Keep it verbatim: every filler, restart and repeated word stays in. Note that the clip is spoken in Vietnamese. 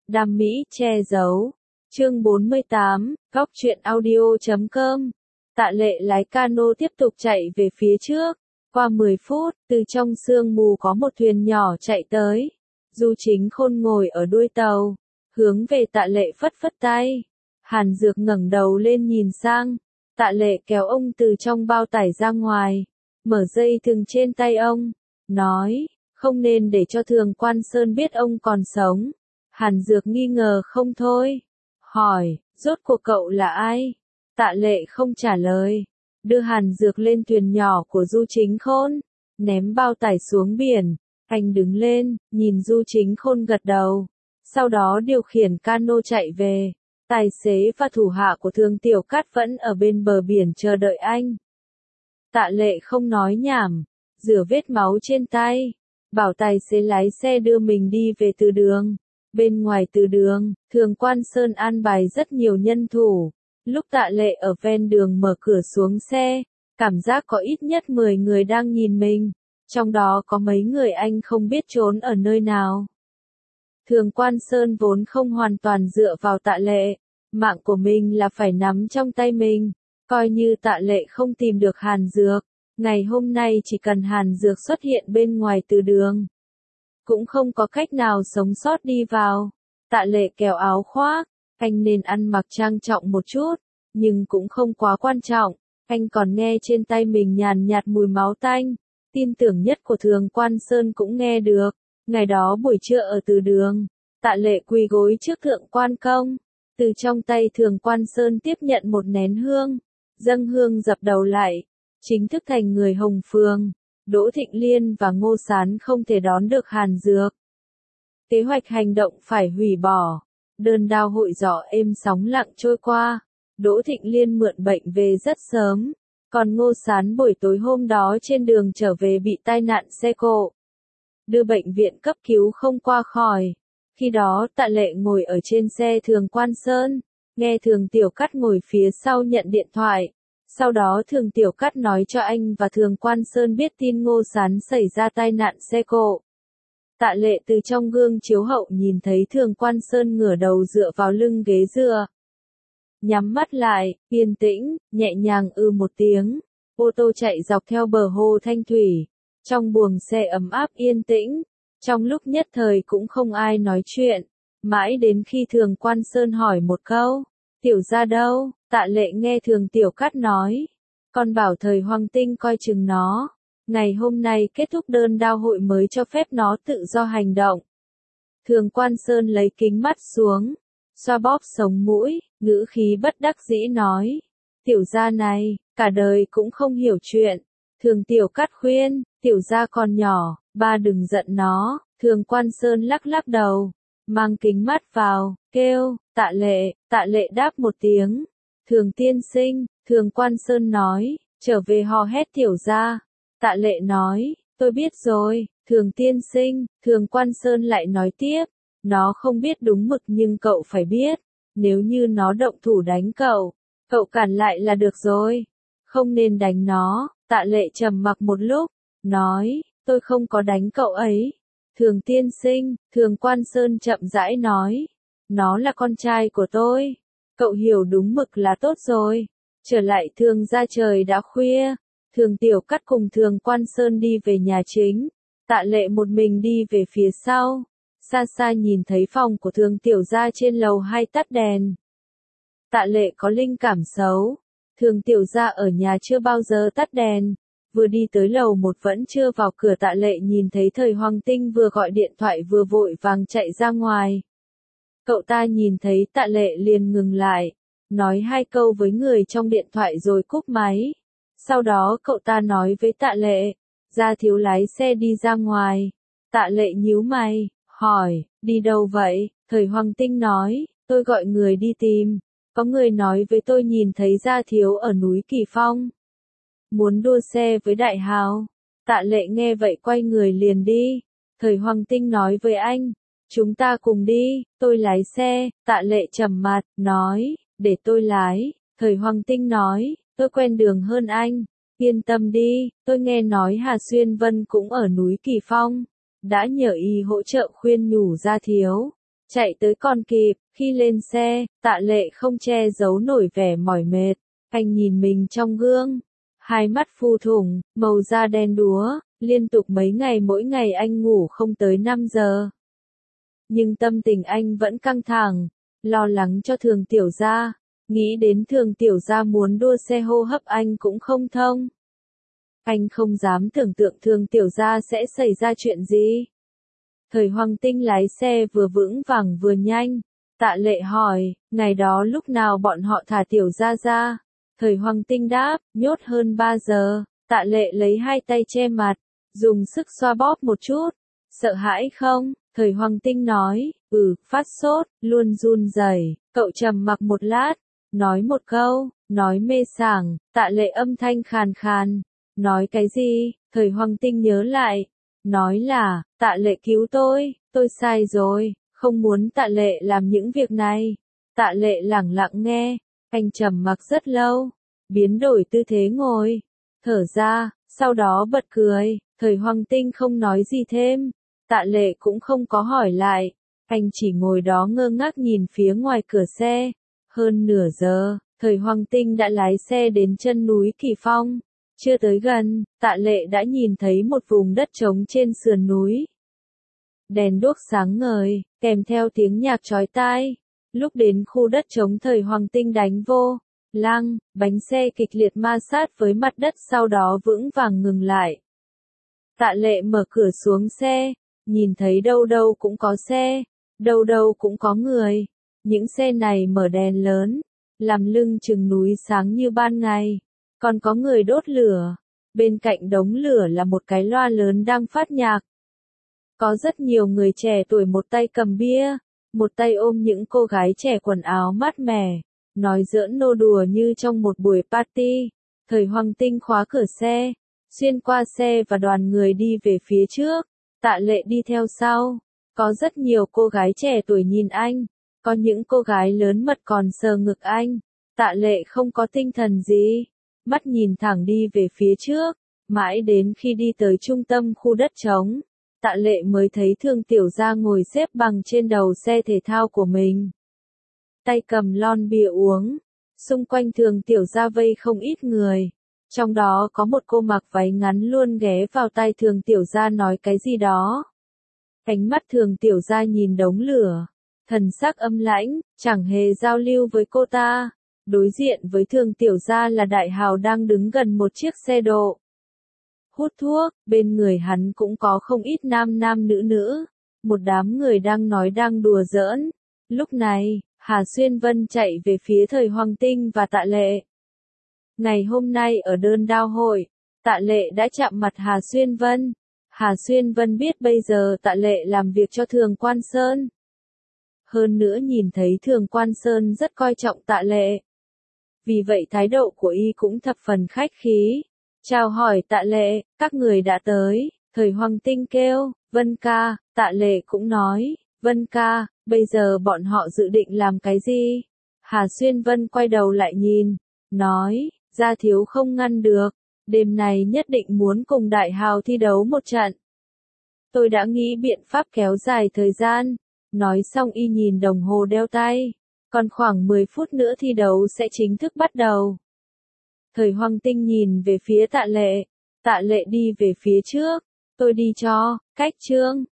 Đam mỹ che giấu. Chương bốn mươi tám, góc truyện audio chấm com. Tạ Lệ lái cano tiếp tục chạy về phía trước. Qua mười phút, từ trong sương mù có một thuyền nhỏ chạy tới. Du Chính Khôn ngồi ở đuôi tàu, hướng về Tạ Lệ phất phất tay. Hàn Dược ngẩng đầu lên nhìn sang. Tạ Lệ kéo ông từ trong bao tải ra ngoài, mở dây thừng trên tay ông, nói, không nên để cho Thường Quan Sơn biết ông còn sống. Hàn Dược nghi ngờ không thôi, hỏi, rốt cuộc cậu là ai? Tạ Lệ không trả lời, đưa Hàn Dược lên thuyền nhỏ của Du Chính Khôn, ném bao tải xuống biển. Anh đứng lên, nhìn Du Chính Khôn gật đầu, sau đó điều khiển cano chạy về. Tài xế và thủ hạ của Thường Tiểu Cát vẫn ở bên bờ biển chờ đợi anh. Tạ Lệ không nói nhảm, rửa vết máu trên tay, bảo tài xế lái xe đưa mình đi về từ đường. Bên ngoài từ đường, Thường Quan Sơn an bài rất nhiều nhân thủ. Lúc Tạ Lệ ở ven đường mở cửa xuống xe, cảm giác có ít nhất mười người đang nhìn mình, trong đó có mấy người anh không biết trốn ở nơi nào. Thường Quan Sơn vốn không hoàn toàn dựa vào Tạ Lệ, mạng của mình là phải nắm trong tay mình, coi như Tạ Lệ không tìm được Hàn Dược, ngày hôm nay chỉ cần Hàn Dược xuất hiện bên ngoài từ đường, cũng không có cách nào sống sót đi vào. Tạ Lệ kéo áo khoác, anh nên ăn mặc trang trọng một chút, nhưng cũng không quá quan trọng, anh còn nghe trên tay mình nhàn nhạt mùi máu tanh, tin tưởng nhất của Thường Quan Sơn cũng nghe được. Ngày đó buổi trưa ở từ đường, Tạ Lệ quỳ gối trước Thượng Quan Công, từ trong tay Thường Quan Sơn tiếp nhận một nén hương, dâng hương dập đầu lại, chính thức thành người Hồng Phường. Đỗ Thịnh Liên và Ngô Sán không thể đón được Hàn Dược. Kế hoạch hành động phải hủy bỏ, đơn đao hội gió êm sóng lặng trôi qua. Đỗ Thịnh Liên mượn bệnh về rất sớm, còn Ngô Sán buổi tối hôm đó trên đường trở về bị tai nạn xe cộ, đưa bệnh viện cấp cứu không qua khỏi. Khi đó Tạ Lệ ngồi ở trên xe Thường Quan Sơn, nghe Thường Tiểu Cát ngồi phía sau nhận điện thoại. Sau đó Thường Tiểu Cát nói cho anh và Thường Quan Sơn biết tin Ngô Sán xảy ra tai nạn xe cộ. Tạ Lệ từ trong gương chiếu hậu nhìn thấy Thường Quan Sơn ngửa đầu dựa vào lưng ghế dựa, nhắm mắt lại, yên tĩnh, nhẹ nhàng ư một tiếng. Ô tô chạy dọc theo bờ hồ Thanh Thủy, trong buồng xe ấm áp yên tĩnh, trong lúc nhất thời cũng không ai nói chuyện, mãi đến khi Thường Quan Sơn hỏi một câu, Tiểu gia đâu? Tạ Lệ nghe Thường Tiểu Cát nói, con bảo Thời Hoàng Tinh coi chừng nó, ngày hôm nay kết thúc đơn đao hội mới cho phép nó tự do hành động. Thường Quan Sơn lấy kính mắt xuống, xoa bóp sống mũi, ngữ khí bất đắc dĩ nói, Tiểu gia này, cả đời cũng không hiểu chuyện. Thường Tiểu Cát khuyên, Tiểu gia còn nhỏ, ba đừng giận nó. Thường Quan Sơn lắc lắc đầu, mang kính mắt vào, kêu, Tạ Lệ. Tạ Lệ đáp một tiếng, Thường tiên sinh. Thường Quan Sơn nói, trở về hò hét Tiểu gia. Tạ Lệ nói, tôi biết rồi, Thường tiên sinh. Thường Quan Sơn lại nói tiếp, nó không biết đúng mực nhưng cậu phải biết, nếu như nó động thủ đánh cậu, cậu cản lại là được rồi, không nên đánh nó. Tạ Lệ trầm mặc một lúc, nói, tôi không có đánh cậu ấy. Thường tiên sinh. Thường Quan Sơn chậm rãi nói, nó là con trai của tôi, cậu hiểu đúng mực là tốt rồi. Trở lại Thường gia trời đã khuya, Thường Tiểu Cát cùng Thường Quan Sơn đi về nhà chính, Tạ Lệ một mình đi về phía sau, xa xa nhìn thấy phòng của Thường Tiểu gia trên lầu hai tắt đèn. Tạ Lệ có linh cảm xấu, Thường Tiểu gia ở nhà chưa bao giờ tắt đèn. Vừa đi tới lầu một vẫn chưa vào cửa Tạ Lệ nhìn thấy Thời Hoàng Tinh vừa gọi điện thoại vừa vội vàng chạy ra ngoài. Cậu ta nhìn thấy Tạ Lệ liền ngừng lại, nói hai câu với người trong điện thoại rồi cúp máy. Sau đó cậu ta nói với Tạ Lệ, Gia Thiếu lái xe đi ra ngoài. Tạ Lệ nhíu mày, hỏi, đi đâu vậy? Thời Hoàng Tinh nói, tôi gọi người đi tìm, có người nói với tôi nhìn thấy Gia Thiếu ở núi Kỳ Phong, muốn đua xe với Đại Hào. Tạ Lệ nghe vậy quay người liền đi. Thời Hoàng Tinh nói với anh, chúng ta cùng đi, tôi lái xe. Tạ Lệ trầm mặt, nói, để tôi lái. Thời Hoàng Tinh nói, tôi quen đường hơn anh, yên tâm đi, tôi nghe nói Hà Xuyên Vân cũng ở núi Kỳ Phong, đã nhờ y hỗ trợ khuyên nhủ Gia Thiếu. chạy tới còn kịp, khi lên xe, Tạ Lệ không che giấu nổi vẻ mỏi mệt, anh nhìn mình trong gương, hai mắt phu thủng, màu da đen đúa, liên tục mấy ngày mỗi ngày anh ngủ không tới năm giờ. Nhưng tâm tình anh vẫn căng thẳng, lo lắng cho Thường Tiểu Gia, nghĩ đến Thường Tiểu Gia muốn đua xe hô hấp anh cũng không thông. Anh không dám tưởng tượng Thường Tiểu Gia sẽ xảy ra chuyện gì. Thời Hoàng Tinh lái xe vừa vững vàng vừa nhanh, Tạ Lệ hỏi, ngày đó lúc nào bọn họ thả Tiểu Gia ra? Thời Hoàng Tinh đáp, nhốt hơn ba giờ, Tạ Lệ lấy hai tay che mặt, dùng sức xoa bóp một chút, sợ hãi không? Thời Hoàng Tinh nói, ừ, phát sốt, luôn run rẩy. Cậu trầm mặc một lát, nói một câu, nói mê sảng, Tạ Lệ âm thanh khàn khàn, nói cái gì? Thời Hoàng Tinh nhớ lại, nói là, Tạ Lệ cứu tôi, tôi sai rồi, không muốn Tạ Lệ làm những việc này. Tạ Lệ lẳng lặng nghe, anh trầm mặc rất lâu, biến đổi tư thế ngồi, thở ra, sau đó bật cười. Thời Hoàng Tinh không nói gì thêm, Tạ Lệ cũng không có hỏi lại, anh chỉ ngồi đó ngơ ngác nhìn phía ngoài cửa xe. Hơn nửa giờ, Thời Hoàng Tinh đã lái xe đến chân núi Kỳ Phong. Chưa tới gần, Tạ Lệ đã nhìn thấy một vùng đất trống trên sườn núi. Đèn đuốc sáng ngời, kèm theo tiếng nhạc chói tai. Lúc đến khu đất trống, Thời Hoàng Tinh đánh vô lăng, bánh xe kịch liệt ma sát với mặt đất, sau đó vững vàng ngừng lại. Tạ Lệ mở cửa xuống xe, nhìn thấy đâu đâu cũng có xe, đâu đâu cũng có người. Những xe này mở đèn lớn, làm lưng chừng núi sáng như ban ngày. Còn có người đốt lửa, bên cạnh đống lửa là một cái loa lớn đang phát nhạc. Có rất nhiều người trẻ tuổi một tay cầm bia, một tay ôm những cô gái trẻ quần áo mát mẻ, nói giỡn nô đùa như trong một buổi party. Thời Hoàng Tinh khóa cửa xe, xuyên qua xe và đoàn người đi về phía trước, Tạ Lệ đi theo sau. Có rất nhiều cô gái trẻ tuổi nhìn anh, có những cô gái lớn mật còn sờ ngực anh. Tạ Lệ không có tinh thần gì, mắt nhìn thẳng đi về phía trước, mãi đến khi đi tới trung tâm khu đất trống, Tạ Lệ mới thấy Thường Tiểu Gia ngồi xếp bằng trên đầu xe thể thao của mình. Tay cầm lon bia uống, xung quanh Thường Tiểu Gia vây không ít người. Trong đó có một cô mặc váy ngắn luôn ghé vào tai Thường Tiểu Gia nói cái gì đó. Ánh mắt Thường Tiểu Gia nhìn đống lửa, thần sắc âm lãnh, chẳng hề giao lưu với cô ta. Đối diện với Thường Tiểu Gia là Đại Hào đang đứng gần một chiếc xe độ. Hút thuốc, bên người hắn cũng có không ít nam nam nữ nữ. Một đám người đang nói đang đùa giỡn. Lúc này, Hà Xuyên Vân chạy về phía Thời Hoàng Tinh và Tạ Lệ. Ngày hôm nay ở đơn đao hội, Tạ Lệ đã chạm mặt Hà Xuyên Vân. Hà Xuyên Vân biết bây giờ Tạ Lệ làm việc cho Thường Quan Sơn. Hơn nữa nhìn thấy Thường Quan Sơn rất coi trọng Tạ Lệ. Vì vậy thái độ của y cũng thập phần khách khí. Chào hỏi Tạ Lệ, các người đã tới. Thời Hoàng Tinh kêu, Vân ca. Tạ Lệ cũng nói, Vân ca, bây giờ bọn họ dự định làm cái gì? Hà Xuyên Vân quay đầu lại nhìn, nói, Gia Thiếu không ngăn được, đêm này nhất định muốn cùng Đại Hào thi đấu một trận. Tôi đã nghĩ biện pháp kéo dài thời gian. Nói xong y nhìn đồng hồ đeo tay. Còn khoảng mười phút nữa thi đấu sẽ chính thức bắt đầu. Thời Hoàng Tinh nhìn về phía Tạ Lệ. Tạ Lệ đi về phía trước. Tôi đi cho, cách Trương.